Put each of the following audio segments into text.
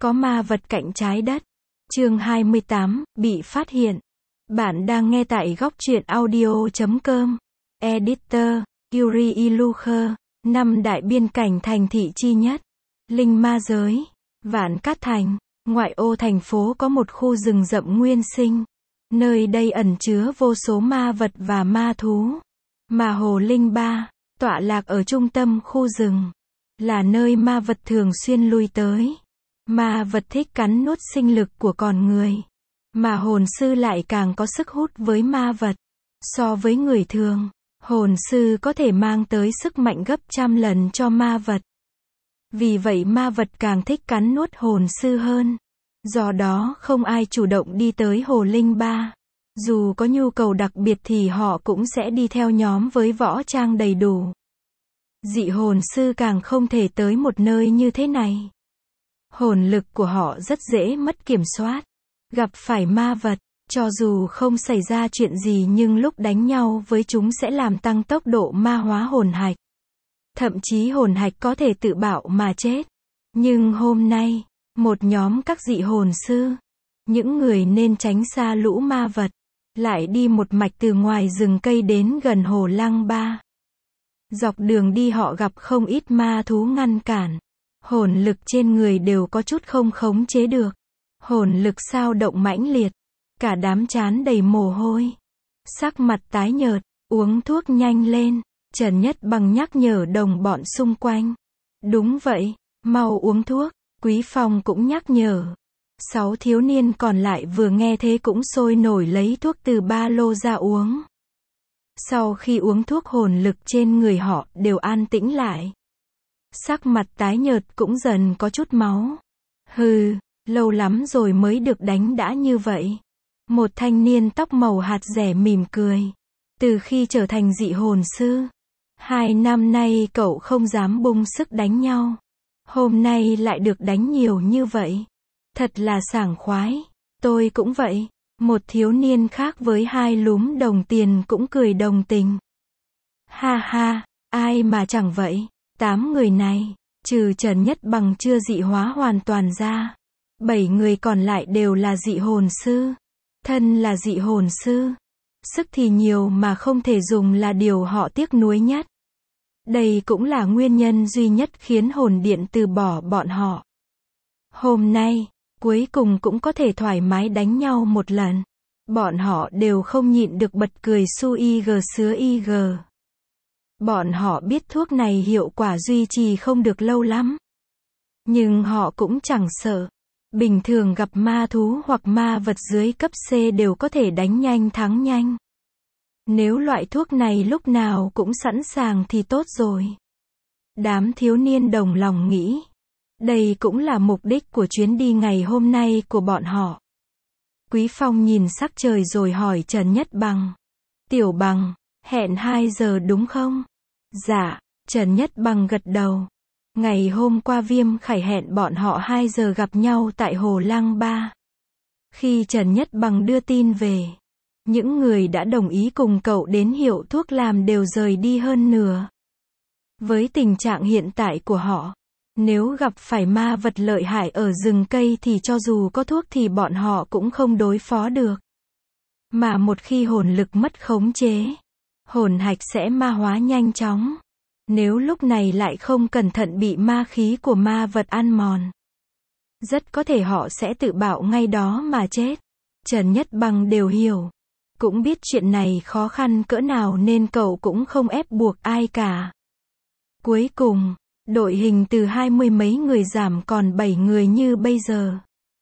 Có ma vật cạnh trái đất. Chương 28, bị phát hiện. Bạn đang nghe tại góc truyện audio.com. Editor, Yuri Ilukher. 5 đại biên cảnh thành thị chi nhất. Linh ma giới. Vạn Cát Thành. Ngoại ô thành phố có một khu rừng rậm nguyên sinh. Nơi đây ẩn chứa vô số ma vật và ma thú. Mà Hồ Linh Ba, tọa lạc ở trung tâm khu rừng, là nơi ma vật thường xuyên lui tới. Ma vật thích cắn nuốt sinh lực của con người. Mà hồn sư lại càng có sức hút với ma vật. So với người thường, hồn sư có thể mang tới sức mạnh gấp trăm lần cho ma vật. Vì vậy ma vật càng thích cắn nuốt hồn sư hơn. Do đó không ai chủ động đi tới Hồ Linh Ba. Dù có nhu cầu đặc biệt thì họ cũng sẽ đi theo nhóm với võ trang đầy đủ. Dị hồn sư càng không thể tới một nơi như thế này. Hồn lực của họ rất dễ mất kiểm soát. Gặp phải ma vật, cho dù không xảy ra chuyện gì nhưng lúc đánh nhau với chúng sẽ làm tăng tốc độ ma hóa hồn hạch. Thậm chí hồn hạch có thể tự bạo mà chết. Nhưng hôm nay, một nhóm các dị hồn sư, những người nên tránh xa lũ ma vật, lại đi một mạch từ ngoài rừng cây đến gần Hồ Lăng Ba. Dọc đường đi họ gặp không ít ma thú ngăn cản. Hồn lực trên người đều có chút không khống chế được. Hồn lực xao động mãnh liệt. Cả đám trán đầy mồ hôi. Sắc mặt tái nhợt, uống thuốc nhanh lên. Trần Nhất Bằng nhắc nhở đồng bọn xung quanh. Đúng vậy, mau uống thuốc. Quý Phong cũng nhắc nhở. 6 thiếu niên còn lại vừa nghe thế cũng sôi nổi lấy thuốc từ ba lô ra uống. Sau khi uống thuốc hồn lực trên người họ đều an tĩnh lại. Sắc mặt tái nhợt cũng dần có chút máu. Hừ, lâu lắm rồi mới được đánh đã như vậy. Một thanh niên tóc màu hạt rẻ mỉm cười. Từ khi trở thành dị hồn sư, 2 năm nay cậu không dám bung sức đánh nhau. Hôm nay lại được đánh nhiều như vậy. Thật là sảng khoái. Tôi cũng vậy. Một thiếu niên khác với 2 lúm đồng tiền cũng cười đồng tình. Ha ha, ai mà chẳng vậy. 8 người này, trừ Trần Nhất Bằng chưa dị hóa hoàn toàn ra, 7 người còn lại đều là dị hồn sư. Thân là dị hồn sư, sức thì nhiều mà không thể dùng là điều họ tiếc nuối nhất. Đây cũng là nguyên nhân duy nhất khiến hồn điện từ bỏ bọn họ. Hôm nay, cuối cùng cũng có thể thoải mái đánh nhau một lần. Bọn họ đều không nhịn được bật cười su ig sứa ig. Bọn họ biết thuốc này hiệu quả duy trì không được lâu lắm. Nhưng họ cũng chẳng sợ. Bình thường gặp ma thú hoặc ma vật dưới cấp C đều có thể đánh nhanh thắng nhanh. Nếu loại thuốc này lúc nào cũng sẵn sàng thì tốt rồi. Đám thiếu niên đồng lòng nghĩ. Đây cũng là mục đích của chuyến đi ngày hôm nay của bọn họ. Quý Phong nhìn sắc trời rồi hỏi Trần Nhất Bằng. Tiểu Bằng, hẹn 2 giờ đúng không? Dạ, Trần Nhất Bằng gật đầu. Ngày hôm qua Viêm Khải hẹn bọn họ 2 giờ gặp nhau tại Hồ Lăng Ba. Khi Trần Nhất Bằng đưa tin về, những người đã đồng ý cùng cậu đến hiệu thuốc làm đều rời đi hơn nửa. Với tình trạng hiện tại của họ, nếu gặp phải ma vật lợi hại ở rừng cây thì cho dù có thuốc thì bọn họ cũng không đối phó được. Mà một khi hồn lực mất khống chế, hồn hạch sẽ ma hóa nhanh chóng. Nếu lúc này lại không cẩn thận bị ma khí của ma vật ăn mòn, rất có thể họ sẽ tự bạo ngay đó mà chết. Trần Nhất Bằng đều hiểu. Cũng biết chuyện này khó khăn cỡ nào nên cậu cũng không ép buộc ai cả. Cuối cùng, đội hình từ 20 mấy người giảm còn 7 người như bây giờ.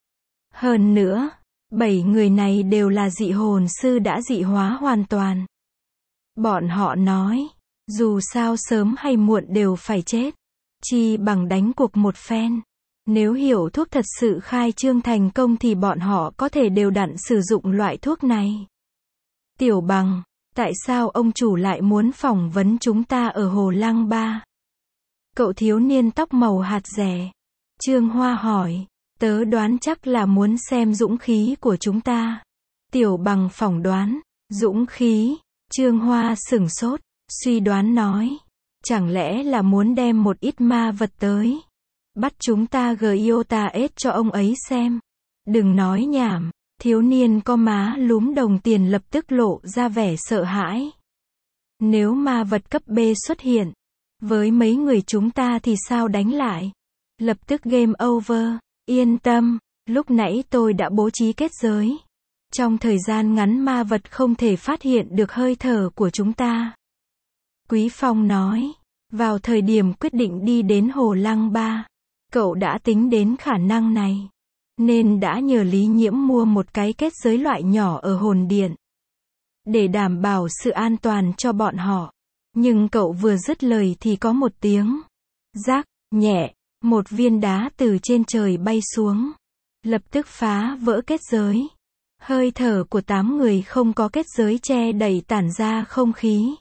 Hơn nữa, 7 người này đều là dị hồn sư đã dị hóa hoàn toàn. Bọn họ nói, dù sao sớm hay muộn đều phải chết. Chi bằng đánh cuộc một phen. Nếu hiệu thuốc thật sự khai trương thành công thì bọn họ có thể đều đặn sử dụng loại thuốc này. Tiểu Bằng, tại sao ông chủ lại muốn phỏng vấn chúng ta ở Hồ Lăng Ba? Cậu thiếu niên tóc màu hạt rẻ. Trương Hoa hỏi. Tớ đoán chắc là muốn xem dũng khí của chúng ta. Tiểu Bằng phỏng đoán. Dũng khí. Trương Hoa sửng sốt, suy đoán nói. Chẳng lẽ là muốn đem một ít ma vật tới. Bắt chúng ta GIOTA-S cho ông ấy xem. Đừng nói nhảm. Thiếu niên có má lúm đồng tiền lập tức lộ ra vẻ sợ hãi. Nếu ma vật cấp B xuất hiện, với mấy người chúng ta thì sao đánh lại? Lập tức game over. Yên tâm, lúc nãy tôi đã bố trí kết giới. Trong thời gian ngắn ma vật không thể phát hiện được hơi thở của chúng ta. Quý Phong nói. Vào thời điểm quyết định đi đến Hồ Lăng Ba, cậu đã tính đến khả năng này. Nên đã nhờ Lý Nhiễm mua một cái kết giới loại nhỏ ở hồn điện. Để đảm bảo sự an toàn cho bọn họ. Nhưng cậu vừa dứt lời thì có một tiếng rác nhẹ, một viên đá từ trên trời bay xuống. Lập tức phá vỡ kết giới. Hơi thở của 8 người không có kết giới che đậy tản ra không khí.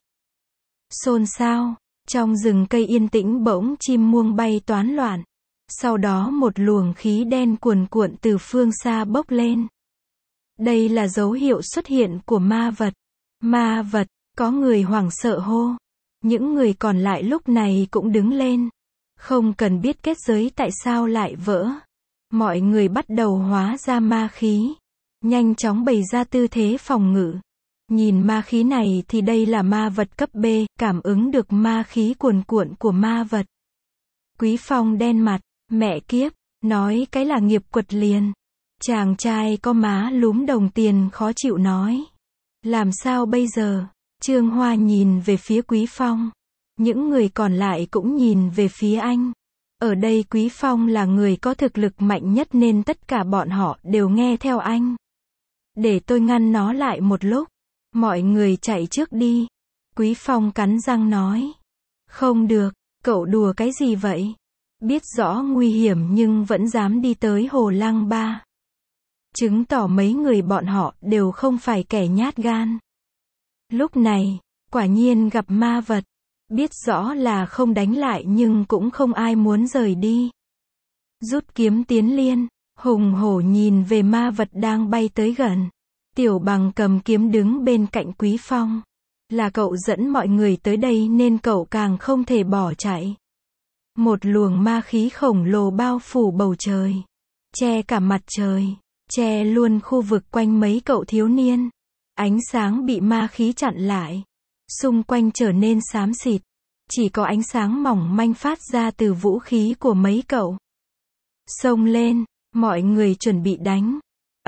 Xôn xao, trong rừng cây yên tĩnh bỗng chim muông bay toán loạn. Sau đó một luồng khí đen cuồn cuộn từ phương xa bốc lên. Đây là dấu hiệu xuất hiện của ma vật. Ma vật, có người hoảng sợ hô. Những người còn lại lúc này cũng đứng lên. Không cần biết kết giới tại sao lại vỡ. Mọi người bắt đầu hóa ra ma khí. Nhanh chóng bày ra tư thế phòng ngự. Nhìn ma khí này thì đây là ma vật cấp B, cảm ứng được ma khí cuồn cuộn của ma vật. Quý Phong đen mặt, mẹ kiếp, nói cái là nghiệp quật liền. Chàng trai có má lúm đồng tiền khó chịu nói. Làm sao bây giờ? Trương Hoa nhìn về phía Quý Phong. Những người còn lại cũng nhìn về phía anh. Ở đây Quý Phong là người có thực lực mạnh nhất nên tất cả bọn họ đều nghe theo anh. Để tôi ngăn nó lại một lúc. Mọi người chạy trước đi. Quý Phong cắn răng nói. Không được, cậu đùa cái gì vậy? Biết rõ nguy hiểm nhưng vẫn dám đi tới Hồ Lăng Ba. Chứng tỏ mấy người bọn họ đều không phải kẻ nhát gan. Lúc này, quả nhiên gặp ma vật. Biết rõ là không đánh lại nhưng cũng không ai muốn rời đi. Rút kiếm tiến liên, hùng hổ nhìn về ma vật đang bay tới gần. Tiểu Bằng cầm kiếm đứng bên cạnh Quý Phong. Là cậu dẫn mọi người tới đây nên cậu càng không thể bỏ chạy. Một luồng ma khí khổng lồ bao phủ bầu trời. Che cả mặt trời. Che luôn khu vực quanh mấy cậu thiếu niên. Ánh sáng bị ma khí chặn lại. Xung quanh trở nên xám xịt. Chỉ có ánh sáng mỏng manh phát ra từ vũ khí của mấy cậu. Xông lên, mọi người chuẩn bị đánh.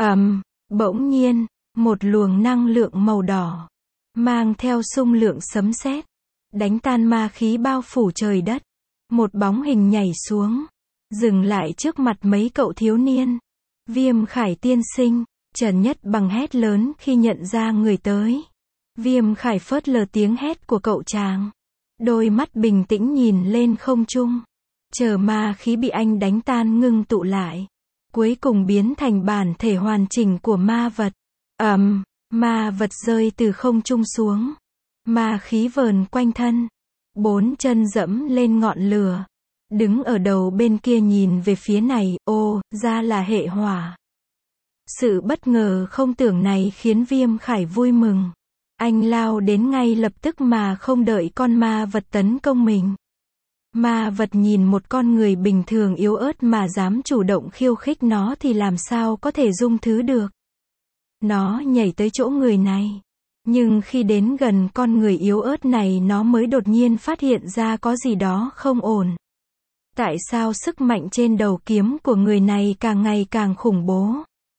Bỗng nhiên, một luồng năng lượng màu đỏ, mang theo xung lượng sấm sét, đánh tan ma khí bao phủ trời đất. Một bóng hình nhảy xuống, dừng lại trước mặt mấy cậu thiếu niên. Viêm Khải tiên sinh, Trần Nhất Bằng hét lớn khi nhận ra người tới. Viêm Khải phớt lờ tiếng hét của cậu chàng. Đôi mắt bình tĩnh nhìn lên không trung. Chờ ma khí bị anh đánh tan ngưng tụ lại. Cuối cùng biến thành bản thể hoàn chỉnh của ma vật. Ma vật rơi từ không trung xuống. Ma khí vờn quanh thân. 4 chân dẫm lên ngọn lửa. Đứng ở đầu bên kia nhìn về phía này, ra là hệ hỏa. Sự bất ngờ không tưởng này khiến Viêm Khải vui mừng. Anh lao đến ngay lập tức mà không đợi con ma vật tấn công mình. Ma vật nhìn một con người bình thường yếu ớt mà dám chủ động khiêu khích nó thì làm sao có thể dung thứ được. Nó nhảy tới chỗ người này. Nhưng khi đến gần con người yếu ớt này nó mới đột nhiên phát hiện ra có gì đó không ổn. Tại sao sức mạnh trên đầu kiếm của người này càng ngày càng khủng bố?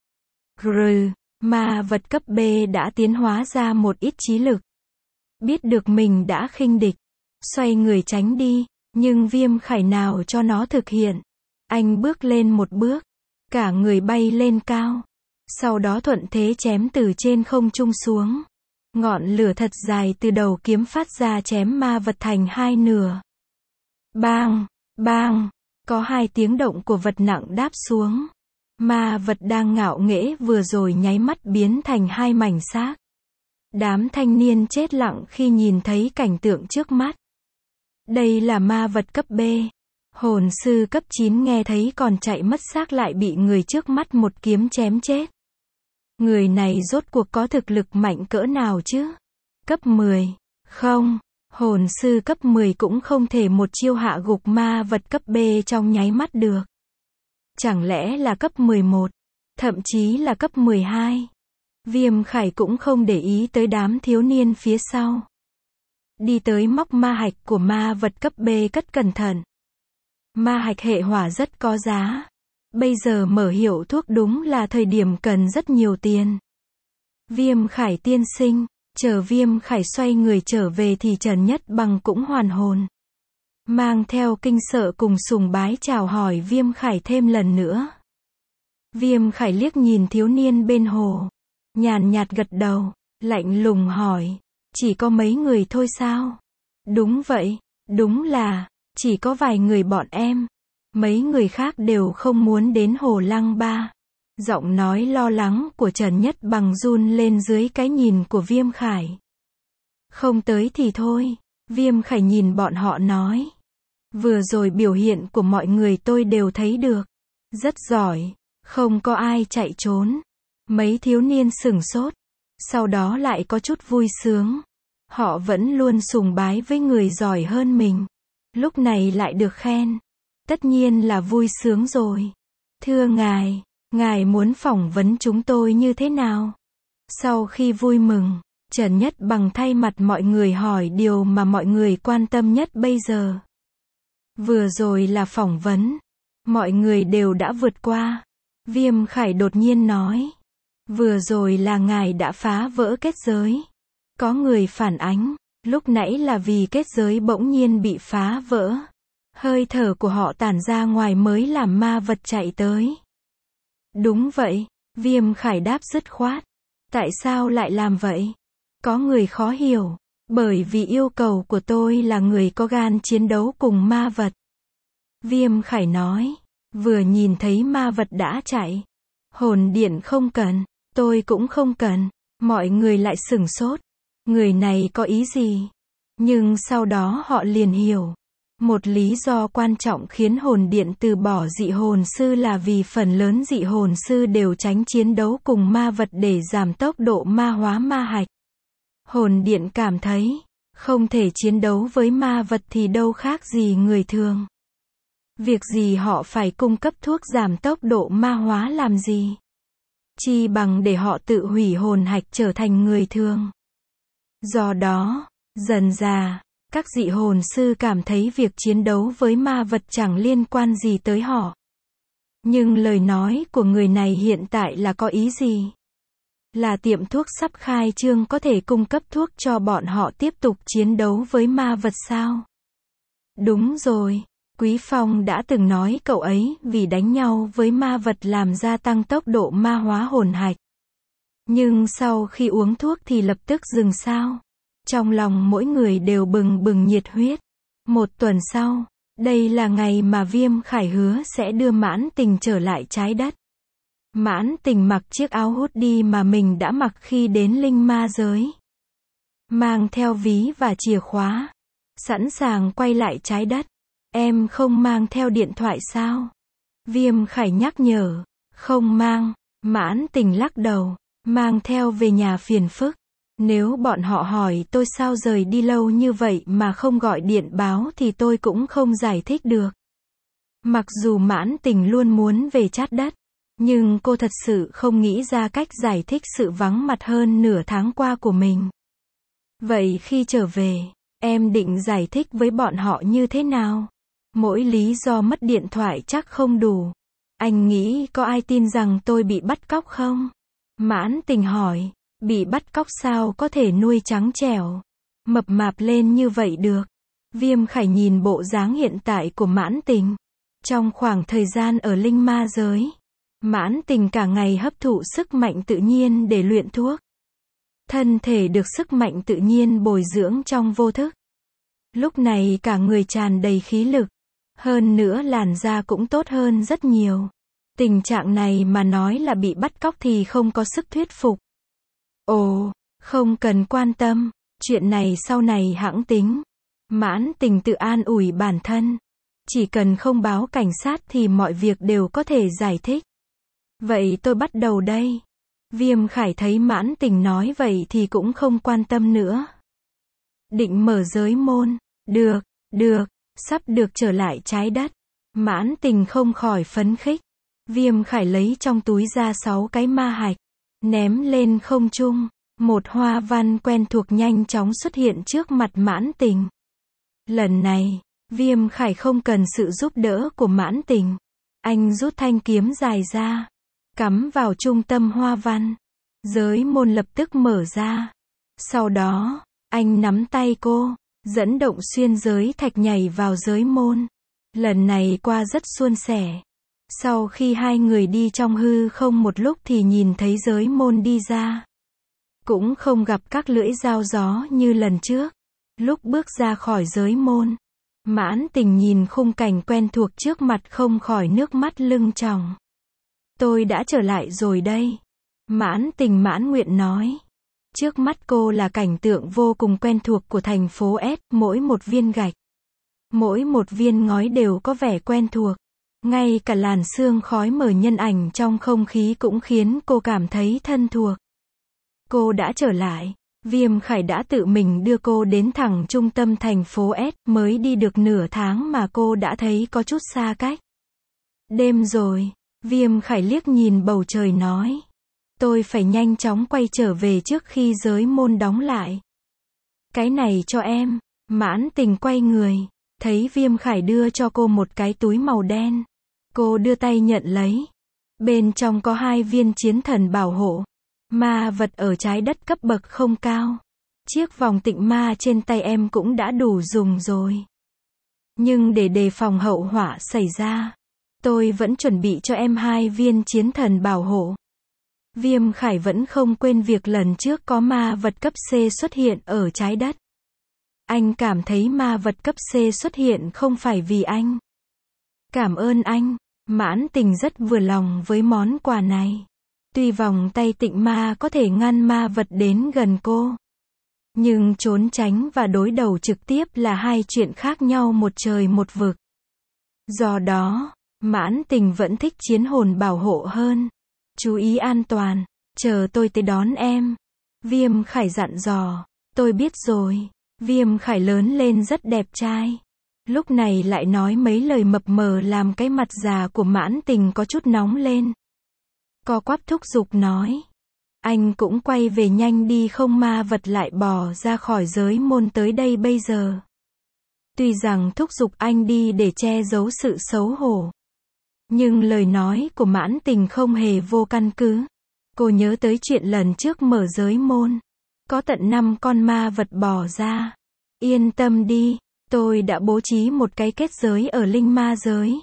Ma vật cấp B đã tiến hóa ra một ít trí lực. Biết được mình đã khinh địch. Xoay người tránh đi. Nhưng Viêm Khải nào cho nó thực hiện. Anh bước lên một bước. Cả người bay lên cao. Sau đó thuận thế chém từ trên không trung xuống. Ngọn lửa thật dài từ đầu kiếm phát ra chém ma vật thành hai nửa. Bang, bang, có hai tiếng động của vật nặng đáp xuống. Ma vật đang ngạo nghễ vừa rồi nháy mắt biến thành hai mảnh xác. Đám thanh niên chết lặng khi nhìn thấy cảnh tượng trước mắt. Đây là ma vật cấp B. Hồn sư cấp 9 nghe thấy còn chạy mất xác lại bị người trước mắt một kiếm chém chết. Người này rốt cuộc có thực lực mạnh cỡ nào chứ? Cấp 10. Không, Hồn sư cấp 10 cũng không thể một chiêu hạ gục ma vật cấp B trong nháy mắt được. Chẳng lẽ là cấp 11, thậm chí là cấp 12. Viêm Khải cũng không để ý tới đám thiếu niên phía sau. Đi tới móc ma hạch của ma vật cấp B cất cẩn thận. Ma hạch hệ hỏa rất có giá. Bây giờ mở hiệu thuốc đúng là thời điểm cần rất nhiều tiền. Viêm Khải tiên sinh, chờ Viêm Khải xoay người trở về thì Trần Nhất Bằng cũng hoàn hồn. Mang theo kinh sợ cùng sùng bái chào hỏi Viêm Khải thêm lần nữa. Viêm Khải liếc nhìn thiếu niên bên hồ. Nhàn nhạt gật đầu, lạnh lùng hỏi. Chỉ có mấy người thôi sao? Đúng vậy, đúng là, chỉ có vài người bọn em. Mấy người khác đều không muốn đến Hồ Lăng Ba. Giọng nói lo lắng của Trần Nhất Bằng run lên dưới cái nhìn của Viêm Khải. Không tới thì thôi, Viêm Khải nhìn bọn họ nói. Vừa rồi biểu hiện của mọi người tôi đều thấy được. Rất giỏi, không có ai chạy trốn. Mấy thiếu niên sửng sốt, sau đó lại có chút vui sướng. Họ vẫn luôn sùng bái với người giỏi hơn mình. Lúc này lại được khen. Tất nhiên là vui sướng rồi. Thưa ngài, ngài muốn phỏng vấn chúng tôi như thế nào? Sau khi vui mừng, Trần Nhất Bằng thay mặt mọi người hỏi điều mà mọi người quan tâm nhất bây giờ. Vừa rồi là phỏng vấn. Mọi người đều đã vượt qua. Viêm Khải đột nhiên nói. Vừa rồi là ngài đã phá vỡ kết giới. Có người phản ánh, lúc nãy là vì kết giới bỗng nhiên bị phá vỡ. Hơi thở của họ tản ra ngoài mới làm ma vật chạy tới. Đúng vậy, Viêm Khải đáp dứt khoát. Tại sao lại làm vậy? Có người khó hiểu. Bởi vì yêu cầu của tôi là người có gan chiến đấu cùng ma vật. Viêm Khải nói. Vừa nhìn thấy ma vật đã chạy. Hồn điện không cần, tôi cũng không cần. Mọi người lại sửng sốt. Người này có ý gì? Nhưng sau đó họ liền hiểu. Một lý do quan trọng khiến hồn điện từ bỏ dị hồn sư là vì phần lớn dị hồn sư đều tránh chiến đấu cùng ma vật để giảm tốc độ ma hóa ma hạch. Hồn điện cảm thấy, không thể chiến đấu với ma vật thì đâu khác gì người thường. Việc gì họ phải cung cấp thuốc giảm tốc độ ma hóa làm gì? Chi bằng để họ tự hủy hồn hạch trở thành người thường. Do đó, dần dà, các dị hồn sư cảm thấy việc chiến đấu với ma vật chẳng liên quan gì tới họ. Nhưng lời nói của người này hiện tại là có ý gì? Là tiệm thuốc sắp khai trương có thể cung cấp thuốc cho bọn họ tiếp tục chiến đấu với ma vật sao? Đúng rồi, Quý Phong đã từng nói cậu ấy vì đánh nhau với ma vật làm gia tăng tốc độ ma hóa hồn hạch. Nhưng sau khi uống thuốc thì lập tức dừng sao? Trong lòng mỗi người đều bừng bừng nhiệt huyết. Một tuần sau, đây là ngày mà Viêm Khải hứa sẽ đưa Mãn Tình trở lại trái đất. Mãn Tình mặc chiếc áo hoodie mà mình đã mặc khi đến linh ma giới. Mang theo ví và chìa khóa. Sẵn sàng quay lại trái đất. Em không mang theo điện thoại sao? Viêm Khải nhắc nhở. Không mang. Mãn Tình lắc đầu. Mang theo về nhà phiền phức. Nếu bọn họ hỏi tôi sao rời đi lâu như vậy mà không gọi điện báo thì tôi cũng không giải thích được. Mặc dù Mãn Tình luôn muốn về chát đất, nhưng cô thật sự không nghĩ ra cách giải thích sự vắng mặt hơn nửa tháng qua của mình. Vậy khi trở về, em định giải thích với bọn họ như thế nào? Mỗi lý do mất điện thoại chắc không đủ. Anh nghĩ có ai tin rằng tôi bị bắt cóc không? Mãn Tình hỏi. Bị bắt cóc sao có thể nuôi trắng trẻo, mập mạp lên như vậy được? Viêm Khải nhìn bộ dáng hiện tại của Mãn Tình. Trong khoảng thời gian ở linh ma giới, Mãn Tình cả ngày hấp thụ sức mạnh tự nhiên để luyện thuốc. Thân thể được sức mạnh tự nhiên bồi dưỡng trong vô thức. Lúc này cả người tràn đầy khí lực. Hơn nữa làn da cũng tốt hơn rất nhiều. Tình trạng này mà nói là bị bắt cóc thì không có sức thuyết phục. Ồ, không cần quan tâm, chuyện này sau này hẵng tính. Mãn Tình tự an ủi bản thân. Chỉ cần không báo cảnh sát thì mọi việc đều có thể giải thích. Vậy tôi bắt đầu đây. Viêm Khải thấy Mãn Tình nói vậy thì cũng không quan tâm nữa. định mở giới môn. Được, được, sắp được trở lại trái đất. Mãn Tình không khỏi phấn khích. Viêm Khải lấy trong túi ra 6 cái ma hạch, ném lên không trung. Một hoa văn quen thuộc nhanh chóng xuất hiện trước mặt Mãn Tình. Lần này, Viêm Khải không cần sự giúp đỡ của Mãn Tình. Anh rút thanh kiếm dài ra, cắm vào trung tâm hoa văn. Giới môn lập tức mở ra. Sau đó, anh nắm tay cô, dẫn động xuyên giới thạch nhảy vào giới môn. Lần này qua rất suôn sẻ. Sau khi hai người đi trong hư không một lúc thì nhìn thấy giới môn đi ra. Cũng không gặp các lưỡi dao gió như lần trước. Lúc bước ra khỏi giới môn, Mãn Tình nhìn khung cảnh quen thuộc trước mặt không khỏi nước mắt lưng tròng. Tôi đã trở lại rồi đây. Mãn Tình mãn nguyện nói. Trước mắt cô là cảnh tượng vô cùng quen thuộc của thành phố S, mỗi một viên gạch, mỗi một viên ngói đều có vẻ quen thuộc. Ngay cả làn sương khói mờ nhân ảnh trong không khí cũng khiến cô cảm thấy thân thuộc. Cô đã trở lại. Viêm Khải đã tự mình đưa cô đến thẳng trung tâm thành phố S, mới đi được nửa tháng mà cô đã thấy có chút xa cách. Đêm rồi, Viêm Khải liếc nhìn bầu trời nói. Tôi phải nhanh chóng quay trở về trước khi giới môn đóng lại. Cái này cho em. Mãn Tình quay người, thấy Viêm Khải đưa cho cô một cái túi màu đen. Cô đưa tay nhận lấy. Bên trong có 2 viên chiến thần bảo hộ. Ma vật ở trái đất cấp bậc không cao. Chiếc vòng tịnh ma trên tay em cũng đã đủ dùng rồi. Nhưng để đề phòng hậu họa xảy ra, tôi vẫn chuẩn bị cho em 2 viên chiến thần bảo hộ. Viêm Khải vẫn không quên việc lần trước có ma vật cấp C xuất hiện ở trái đất. Anh cảm thấy ma vật cấp C xuất hiện không phải vì anh. Cảm ơn anh. Mãn Tình rất vừa lòng với món quà này. Tuy vòng tay tịnh ma có thể ngăn ma vật đến gần cô, nhưng trốn tránh và đối đầu trực tiếp là hai chuyện khác nhau một trời một vực. Do đó, Mãn Tình vẫn thích chiến hồn bảo hộ hơn. Chú ý an toàn, chờ tôi tới đón em. Viêm Khải dặn dò. Tôi biết rồi. Viêm Khải lớn lên rất đẹp trai. Lúc này lại nói mấy lời mập mờ làm cái mặt già của Mãn Tình có chút nóng lên. Co quắp thúc giục nói. Anh cũng quay về nhanh đi không ma vật lại bò ra khỏi giới môn tới đây bây giờ. Tuy rằng thúc giục anh đi để che giấu sự xấu hổ, nhưng lời nói của Mãn Tình không hề vô căn cứ. Cô nhớ tới chuyện lần trước mở giới môn, có tận 5 con ma vật bò ra. Yên tâm đi, tôi đã bố trí một cái kết giới ở linh ma giới.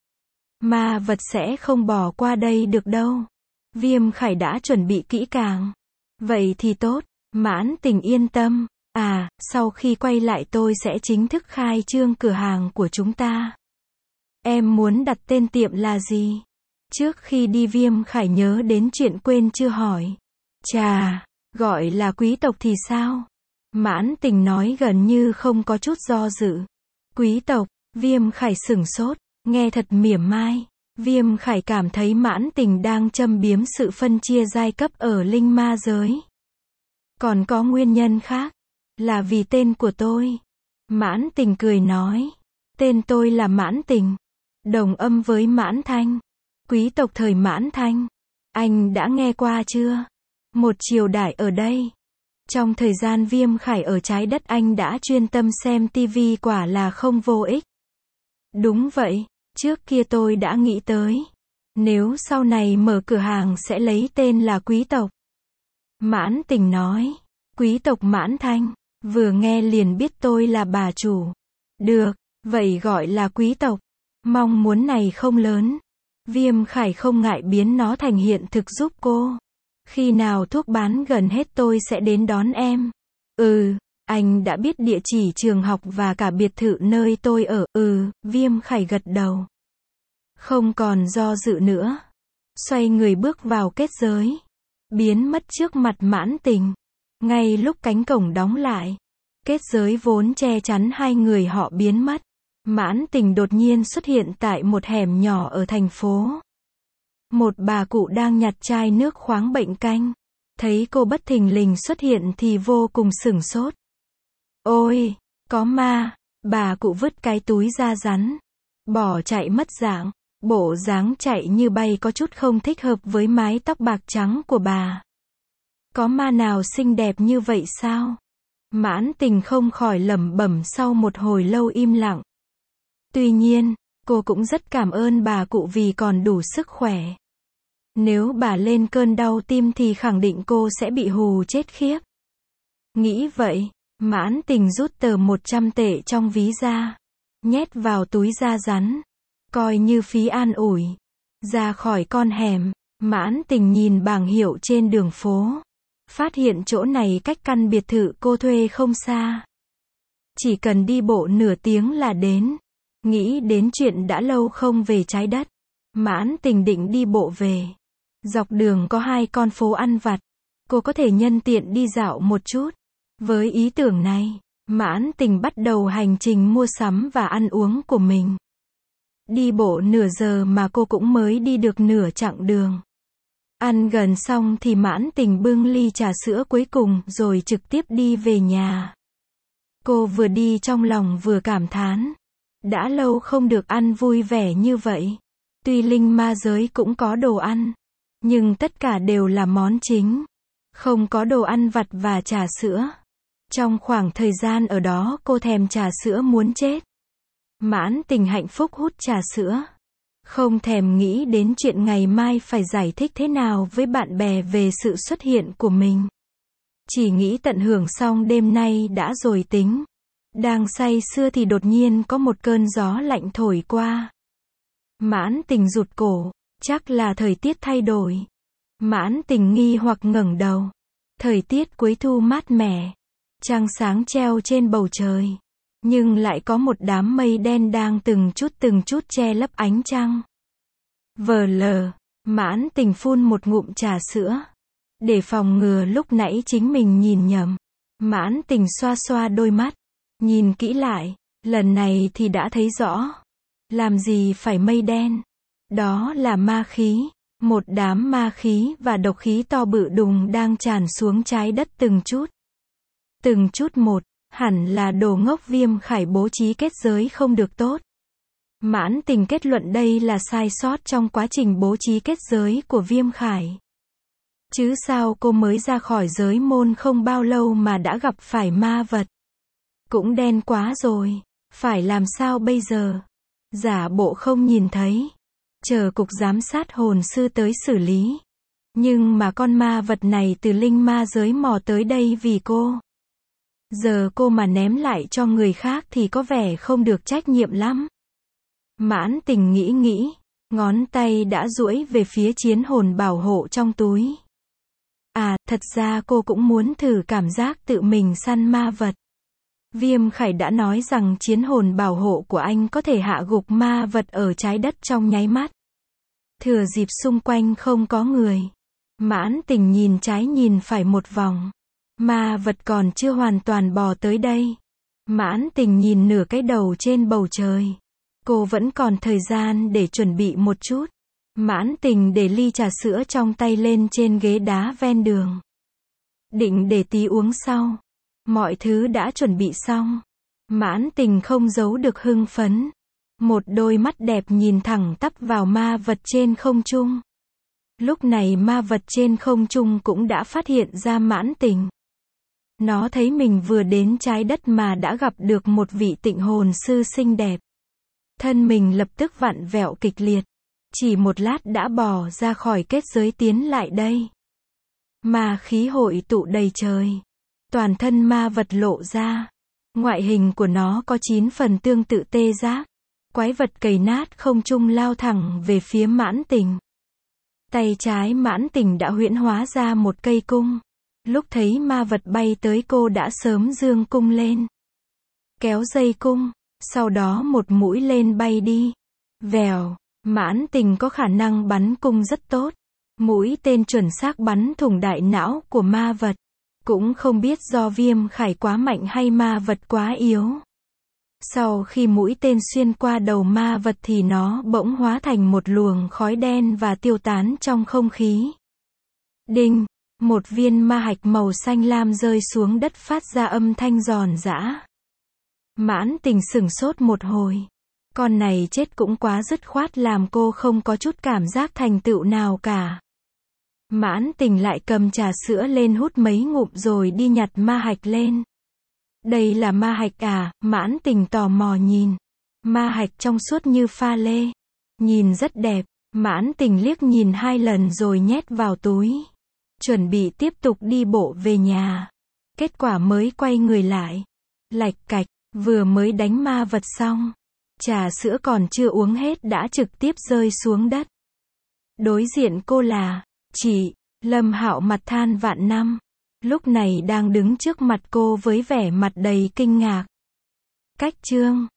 Ma vật sẽ không bò qua đây được đâu. Viêm Khải đã chuẩn bị kỹ càng. Vậy thì tốt, Mãn Tình yên tâm. À, sau khi quay lại tôi sẽ chính thức khai trương cửa hàng của chúng ta. Em muốn đặt tên tiệm là gì? Trước khi đi Viêm Khải nhớ đến chuyện quên chưa hỏi. Chà, gọi là quý tộc thì sao? Mãn Tình nói gần như không có chút do dự. Quý tộc, Viêm Khải sửng sốt, nghe thật mỉa mai. Viêm Khải cảm thấy Mãn Tình đang châm biếm sự phân chia giai cấp ở linh ma giới. Còn có nguyên nhân khác, là vì tên của tôi. Mãn Tình cười nói, tên tôi là Mãn Tình, đồng âm với Mãn Thanh. Quý tộc thời Mãn Thanh, anh đã nghe qua chưa? Một triều đại ở đây. Trong thời gian Viêm Khải ở trái đất anh đã chuyên tâm xem tivi quả là không vô ích. Đúng vậy, trước kia tôi đã nghĩ tới. Nếu sau này mở cửa hàng sẽ lấy tên là quý tộc. Mãn Tình nói, quý tộc Mãn Thanh, vừa nghe liền biết tôi là bà chủ. Được, vậy gọi là quý tộc. Mong muốn này không lớn. Viêm Khải không ngại biến nó thành hiện thực giúp cô. Khi nào thuốc bán gần hết tôi sẽ đến đón em. Anh đã biết địa chỉ trường học và cả biệt thự nơi tôi ở. Viêm Khải gật đầu. Không còn do dự nữa. Xoay người bước vào kết giới. Biến mất trước mặt Mãn Tình. Ngay lúc cánh cổng đóng lại, kết giới vốn che chắn hai người họ biến mất. Mãn Tình đột nhiên xuất hiện tại một hẻm nhỏ ở thành phố. Một bà cụ đang nhặt chai nước khoáng bệnh canh. Thấy cô bất thình lình xuất hiện thì vô cùng sửng sốt. Ôi, có ma, bà cụ vứt cái túi da rắn, bỏ chạy mất dạng, bộ dáng chạy như bay có chút không thích hợp với mái tóc bạc trắng của bà. Có ma nào xinh đẹp như vậy sao? Mãn Tình không khỏi lẩm bẩm sau một hồi lâu im lặng. Tuy nhiên, cô cũng rất cảm ơn bà cụ vì còn đủ sức khỏe. Nếu bà lên cơn đau tim thì khẳng định cô sẽ bị hù chết khiếp. Nghĩ vậy, Mãn Tình rút tờ 100 tệ trong ví ra, nhét vào túi da rắn, coi như phí an ủi. Ra khỏi con hẻm, Mãn Tình nhìn bảng hiệu trên đường phố, phát hiện chỗ này cách căn biệt thự cô thuê không xa. Chỉ cần đi bộ nửa tiếng là đến. Nghĩ đến chuyện đã lâu không về trái đất, Mãn Tình định đi bộ về. Dọc đường có 2 con phố ăn vặt, cô có thể nhân tiện đi dạo một chút. Với ý tưởng này, Mãn Tình bắt đầu hành trình mua sắm và ăn uống của mình. Đi bộ nửa giờ mà cô cũng mới đi được nửa chặng đường. Ăn gần xong thì Mãn Tình bưng ly trà sữa cuối cùng rồi trực tiếp đi về nhà. Cô vừa đi trong lòng vừa cảm thán. Đã lâu không được ăn vui vẻ như vậy. Tuy linh ma giới cũng có đồ ăn, nhưng tất cả đều là món chính. Không có đồ ăn vặt và trà sữa. Trong khoảng thời gian ở đó cô thèm trà sữa muốn chết. Mãn Tình hạnh phúc hút trà sữa. Không thèm nghĩ đến chuyện ngày mai phải giải thích thế nào với bạn bè về sự xuất hiện của mình. Chỉ nghĩ tận hưởng xong đêm nay đã rồi tính. Đang say sưa thì đột nhiên có một cơn gió lạnh thổi qua. Mãn Tình rụt cổ, chắc là thời tiết thay đổi. Mãn Tình nghi hoặc ngẩng đầu. Thời tiết cuối thu mát mẻ, trăng sáng treo trên bầu trời, nhưng lại có một đám mây đen đang từng chút che lấp ánh trăng. Vờ lờ, Mãn Tình phun một ngụm trà sữa. Để phòng ngừa lúc nãy chính mình nhìn nhầm, Mãn Tình xoa xoa đôi mắt. Nhìn kỹ lại, lần này thì đã thấy rõ. Làm gì phải mây đen? Đó là ma khí. Một đám ma khí và độc khí to bự đùng đang tràn xuống trái đất từng chút. Từng chút một, hẳn là đồ ngốc Viêm Khải bố trí kết giới không được tốt. Mãn Tình kết luận đây là sai sót trong quá trình bố trí kết giới của Viêm Khải. Chứ sao cô mới ra khỏi giới môn không bao lâu mà đã gặp phải ma vật. Cũng đen quá rồi, phải làm sao bây giờ? Giả bộ không nhìn thấy, chờ cục giám sát hồn sư tới xử lý. Nhưng mà con ma vật này từ linh ma giới mò tới đây vì cô. Giờ cô mà ném lại cho người khác thì có vẻ không được trách nhiệm lắm. Mãn Tình nghĩ, ngón tay đã duỗi về phía chiến hồn bảo hộ trong túi. À, thật ra cô cũng muốn thử cảm giác tự mình săn ma vật. Viêm Khải đã nói rằng chiến hồn bảo hộ của anh có thể hạ gục ma vật ở trái đất trong nháy mắt. Thừa dịp xung quanh không có người, Mãn Tình nhìn trái nhìn phải một vòng. Ma vật còn chưa hoàn toàn bò tới đây. Mãn Tình nhìn nửa cái đầu trên bầu trời. Cô vẫn còn thời gian để chuẩn bị một chút. Mãn Tình để ly trà sữa trong tay lên trên ghế đá ven đường. Định để tí uống sau. Mọi thứ đã chuẩn bị xong. Mãn Tình không giấu được hưng phấn. Một đôi mắt đẹp nhìn thẳng tắp vào ma vật trên không trung. Lúc này ma vật trên không trung cũng đã phát hiện ra Mãn Tình. Nó thấy mình vừa đến trái đất mà đã gặp được một vị tịnh hồn sư xinh đẹp. Thân mình lập tức vặn vẹo kịch liệt. Chỉ một lát đã bò ra khỏi kết giới tiến lại đây. Ma khí hội tụ đầy trời. Toàn thân ma vật lộ ra. Ngoại hình của nó có 9 phần tương tự tê giác. Quái vật cầy nát không trung lao thẳng về phía Mãn Tình. Tay trái Mãn Tình đã huyễn hóa ra một cây cung. Lúc thấy ma vật bay tới cô đã sớm giương cung lên. Kéo dây cung, sau đó một mũi lên bay đi. Vèo, Mãn Tình có khả năng bắn cung rất tốt. Mũi tên chuẩn xác bắn thủng đại não của ma vật. Cũng không biết do Viêm Khải quá mạnh hay ma vật quá yếu. Sau khi mũi tên xuyên qua đầu ma vật thì nó bỗng hóa thành một luồng khói đen và tiêu tán trong không khí. Đinh, Một viên ma hạch màu xanh lam rơi xuống đất phát ra âm thanh giòn giã. Mãn Tình sửng sốt một hồi. Con này chết cũng quá dứt khoát làm cô không có chút cảm giác thành tựu nào cả. Mãn Tình lại cầm trà sữa lên hút mấy ngụm rồi đi nhặt ma hạch lên. Đây là ma hạch à? Mãn Tình tò mò nhìn. Ma hạch trong suốt như pha lê. Nhìn rất đẹp. Mãn Tình liếc nhìn 2 lần rồi nhét vào túi. Chuẩn bị tiếp tục đi bộ về nhà. Kết quả mới quay người lại. Lạch cạch, vừa mới đánh ma vật xong. Trà sữa còn chưa uống hết đã trực tiếp rơi xuống đất. Đối diện cô là chị Lâm Hạo, mặt than vạn năm. Lúc này đang đứng trước mặt cô với vẻ mặt đầy kinh ngạc. Cách chương